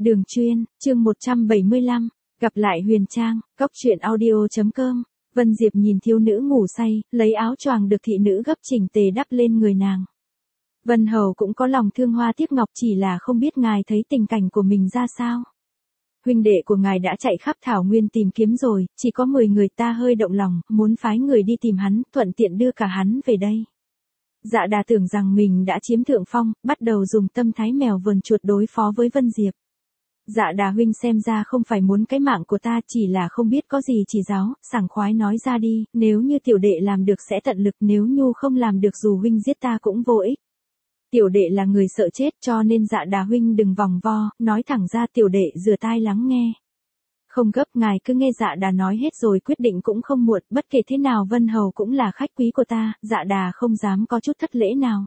Đường Chuyên, chương 175, gặp lại Huyền Trang, Cóc truyện audio.com. Vân Diệp nhìn thiếu nữ ngủ say, lấy áo choàng được thị nữ gấp chỉnh tề đắp lên người nàng. Vân Hầu cũng có lòng thương hoa tiếc ngọc, chỉ là không biết ngài thấy tình cảnh của mình ra sao. Huynh đệ của ngài đã chạy khắp thảo nguyên tìm kiếm rồi, chỉ có 10 người, ta hơi động lòng, muốn phái người đi tìm hắn, thuận tiện đưa cả hắn về đây. Dạ Đà tưởng rằng mình đã chiếm thượng phong, bắt đầu dùng tâm thái mèo vờn chuột đối phó với Vân Diệp. Dạ Đà huynh xem ra không phải muốn cái mạng của ta, chỉ là không biết có gì chỉ giáo, sảng khoái nói ra đi, nếu như tiểu đệ làm được sẽ tận lực, nếu Nhu không làm được dù huynh giết ta cũng vô ích. Tiểu đệ là người sợ chết, cho nên Dạ Đà huynh đừng vòng vo, nói thẳng ra, tiểu đệ rửa tai lắng nghe. Không gấp, ngài cứ nghe Dạ Đà nói hết rồi quyết định cũng không muộn, bất kể thế nào Vân Hầu cũng là khách quý của ta, Dạ Đà không dám có chút thất lễ nào.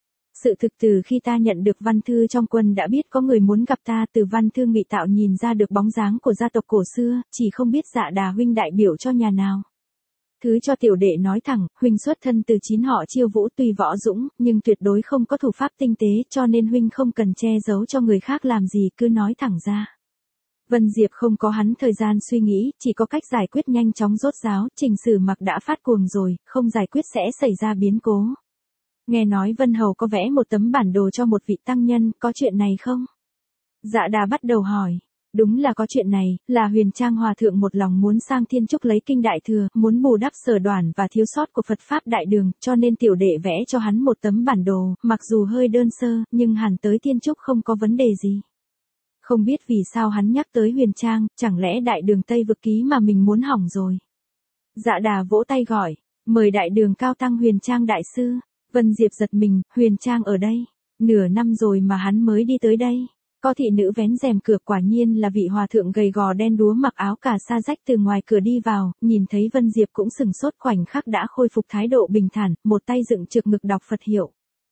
Sự thực từ khi ta nhận được văn thư trong quân đã biết có người muốn gặp ta, từ văn thư ngụy tạo nhìn ra được bóng dáng của gia tộc cổ xưa, chỉ không biết Dạ Đà huynh đại biểu cho nhà nào. Thứ cho tiểu đệ nói thẳng, huynh xuất thân từ 9 họ Chiêu Vũ, tuy võ dũng, nhưng tuyệt đối không có thủ pháp tinh tế, cho nên huynh không cần che giấu cho người khác làm gì, cứ nói thẳng ra. Vân Diệp không có hắn thời gian suy nghĩ, chỉ có cách giải quyết nhanh chóng rốt ráo, Trình Sử Mặc đã phát cuồng rồi, không giải quyết sẽ xảy ra biến cố. Nghe nói Vân Hầu có vẽ một tấm bản đồ cho một vị tăng nhân, có chuyện này không? Dạ Đà bắt đầu hỏi. Đúng là có chuyện này, là Huyền Trang Hòa Thượng một lòng muốn sang Thiên Trúc lấy kinh đại thừa, muốn bù đắp sở đoản và thiếu sót của Phật Pháp Đại Đường, cho nên tiểu đệ vẽ cho hắn một tấm bản đồ, mặc dù hơi đơn sơ, nhưng hẳn tới Thiên Trúc không có vấn đề gì. Không biết vì sao hắn nhắc tới Huyền Trang, chẳng lẽ Đại Đường Tây Vực ký mà mình muốn hỏng rồi. Dạ Đà vỗ tay gọi, mời Đại Đường cao tăng Huyền Trang đại sư. Vân Diệp giật mình, Huyền Trang ở đây, nửa năm rồi mà hắn mới đi tới đây. Có thị nữ vén rèm cửa, quả nhiên là vị hòa thượng gầy gò đen đúa mặc áo cà sa rách từ ngoài cửa đi vào, nhìn thấy Vân Diệp cũng sừng sốt, khoảnh khắc đã khôi phục thái độ bình thản, một tay dựng trực ngực đọc Phật hiệu.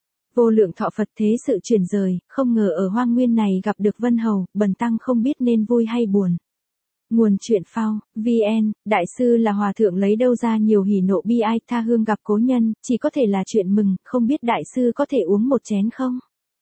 Vô lượng thọ Phật, thế sự chuyển rời, không ngờ ở hoang nguyên này gặp được Vân Hầu, bần tăng không biết nên vui hay buồn. Nguồn truyện phao, VN, đại sư là hòa thượng lấy đâu ra nhiều hỉ nộ bi ai, tha hương gặp cố nhân, chỉ có thể là chuyện mừng, không biết đại sư có thể uống một chén không?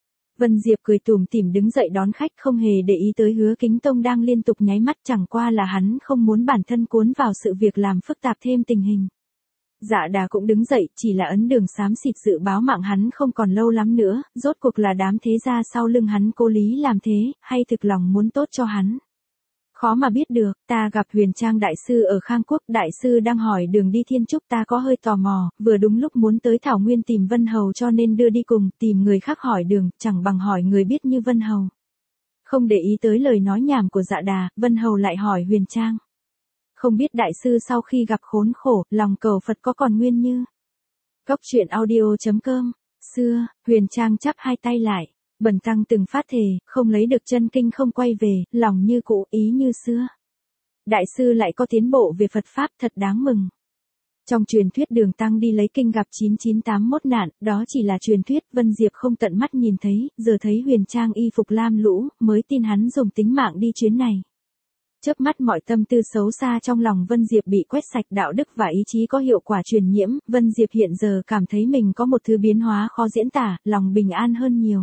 Vân Diệp cười tủm tỉm đứng dậy đón khách, không hề để ý tới Hứa Kính Tông đang liên tục nháy mắt, chẳng qua là hắn không muốn bản thân cuốn vào sự việc làm phức tạp thêm tình hình. Dạ Đà cũng đứng dậy, chỉ là ấn đường xám xịt dự báo mạng hắn không còn lâu lắm nữa, rốt cuộc là đám thế gia sau lưng hắn cố lý làm thế, hay thực lòng muốn tốt cho hắn. Khó mà biết được, ta gặp Huyền Trang đại sư ở Khang Quốc, đại sư đang hỏi đường đi Thiên Trúc, ta có hơi tò mò, vừa đúng lúc muốn tới Thảo Nguyên tìm Vân Hầu cho nên đưa đi cùng, tìm người khác hỏi đường, chẳng bằng hỏi người biết như Vân Hầu. Không để ý tới lời nói nhảm của Dạ Đà, Vân Hầu lại hỏi Huyền Trang. Không biết đại sư sau khi gặp khốn khổ, lòng cầu Phật có còn nguyên như? Cóc truyện audio.com. Xưa, Huyền Trang chắp hai tay lại. Bần tăng từng phát thề, không lấy được chân kinh không quay về, lòng như cũ, ý như xưa. Đại sư lại có tiến bộ về Phật Pháp, thật đáng mừng. Trong truyền thuyết Đường Tăng đi lấy kinh gặp 9981 nạn, đó chỉ là truyền thuyết, Vân Diệp không tận mắt nhìn thấy, giờ thấy Huyền Trang y phục lam lũ, mới tin hắn dùng tính mạng đi chuyến này. Chớp mắt mọi tâm tư xấu xa trong lòng Vân Diệp bị quét sạch, đạo đức và ý chí có hiệu quả truyền nhiễm, Vân Diệp hiện giờ cảm thấy mình có một thứ biến hóa khó diễn tả, lòng bình an hơn nhiều.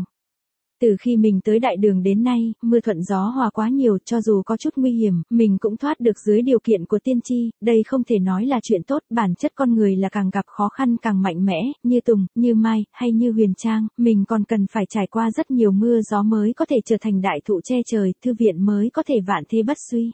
Từ khi mình tới Đại Đường đến nay, mưa thuận gió hòa quá nhiều, cho dù có chút nguy hiểm, mình cũng thoát được dưới điều kiện của tiên tri, đây không thể nói là chuyện tốt, bản chất con người là càng gặp khó khăn càng mạnh mẽ, như Tùng, như Mai, hay như Huyền Trang, mình còn cần phải trải qua rất nhiều mưa gió mới có thể trở thành đại thụ che trời, thư viện mới có thể vạn thế bất suy.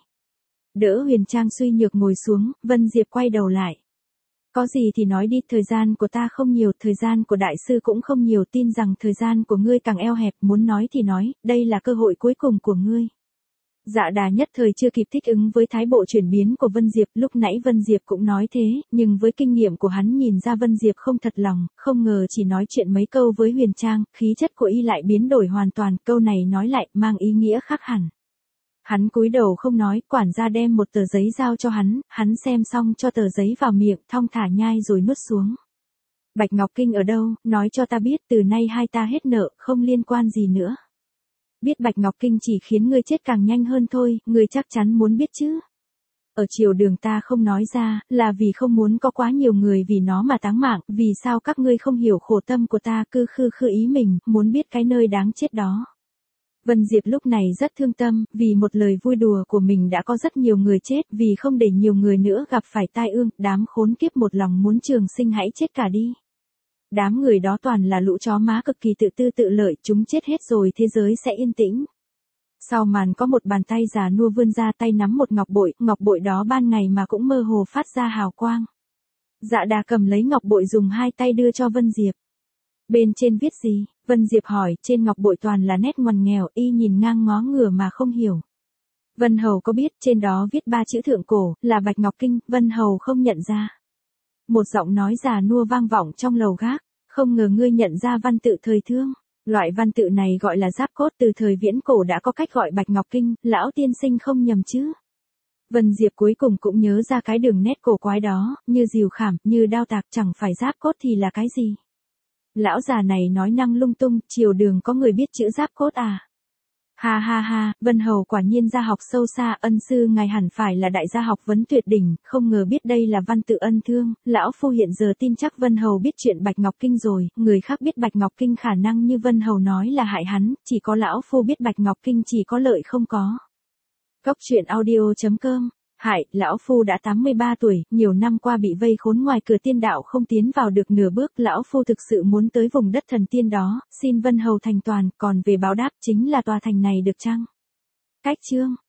Đỡ Huyền Trang suy nhược ngồi xuống, Vân Diệp quay đầu lại. Có gì thì nói đi, thời gian của ta không nhiều, thời gian của đại sư cũng không nhiều, tin rằng thời gian của ngươi càng eo hẹp, muốn nói thì nói, đây là cơ hội cuối cùng của ngươi. Dạ Đà nhất thời chưa kịp thích ứng với thái bộ chuyển biến của Vân Diệp, lúc nãy Vân Diệp cũng nói thế, nhưng với kinh nghiệm của hắn nhìn ra Vân Diệp không thật lòng, không ngờ chỉ nói chuyện mấy câu với Huyền Trang, khí chất của y lại biến đổi hoàn toàn, câu này nói lại, mang ý nghĩa khác hẳn. Hắn cúi đầu không nói, quản gia đem một tờ giấy giao cho hắn xem xong cho tờ giấy vào miệng, thong thả nhai rồi nuốt xuống. Bạch Ngọc Kinh ở đâu, nói cho ta biết, từ nay hai ta hết nợ, không liên quan gì nữa. Biết Bạch Ngọc Kinh chỉ khiến ngươi chết càng nhanh hơn thôi, ngươi chắc chắn muốn biết chứ. Ở triều Đường ta không nói ra, là vì không muốn có quá nhiều người vì nó mà táng mạng, vì sao các ngươi không hiểu khổ tâm của ta, cứ khư ý mình, muốn biết cái nơi đáng chết đó. Vân Diệp lúc này rất thương tâm, vì một lời vui đùa của mình đã có rất nhiều người chết, vì không để nhiều người nữa gặp phải tai ương, đám khốn kiếp một lòng muốn trường sinh hãy chết cả đi. Đám người đó toàn là lũ chó má cực kỳ tự tư tự lợi, chúng chết hết rồi thế giới sẽ yên tĩnh. Sau màn có một bàn tay già nua vươn ra, tay nắm một ngọc bội đó ban ngày mà cũng mơ hồ phát ra hào quang. Dạ Đà cầm lấy ngọc bội dùng hai tay đưa cho Vân Diệp. Bên trên viết gì? Vân Diệp hỏi. Trên ngọc bội toàn là nét ngoằn nghèo, y nhìn ngang ngó ngửa mà không hiểu. Vân Hầu có biết, trên đó viết 3 chữ thượng cổ, là Bạch Ngọc Kinh. Vân Hầu không nhận ra. Một giọng nói già nua vang vọng trong lầu gác. Không ngờ ngươi nhận ra văn tự thời Thương. Loại văn tự này gọi là giáp cốt, từ thời viễn cổ đã có cách gọi Bạch Ngọc Kinh, lão tiên sinh không nhầm chứ? Vân Diệp cuối cùng cũng nhớ ra cái đường nét cổ quái đó, như diều khảm, như đao tạc, chẳng phải giáp cốt thì là cái gì? Lão già này nói năng lung tung, triều đường có người biết chữ giáp cốt à? Ha ha ha, Vân Hầu quả nhiên gia học sâu xa, ân sư ngài hẳn phải là đại gia học vấn tuyệt đỉnh, không ngờ biết đây là văn tự Ân Thương, lão phu hiện giờ tin chắc Vân Hầu biết chuyện Bạch Ngọc Kinh rồi, người khác biết Bạch Ngọc Kinh khả năng như Vân Hầu nói là hại hắn, chỉ có lão phu biết Bạch Ngọc Kinh chỉ có lợi không có. Cốc truyện audio.com. Hại, lão phu đã 83 tuổi, nhiều năm qua bị vây khốn ngoài cửa tiên đạo không tiến vào được nửa bước, lão phu thực sự muốn tới vùng đất thần tiên đó, xin Vân Hầu thành toàn, còn về báo đáp chính là tòa thành này được chăng? Cách chương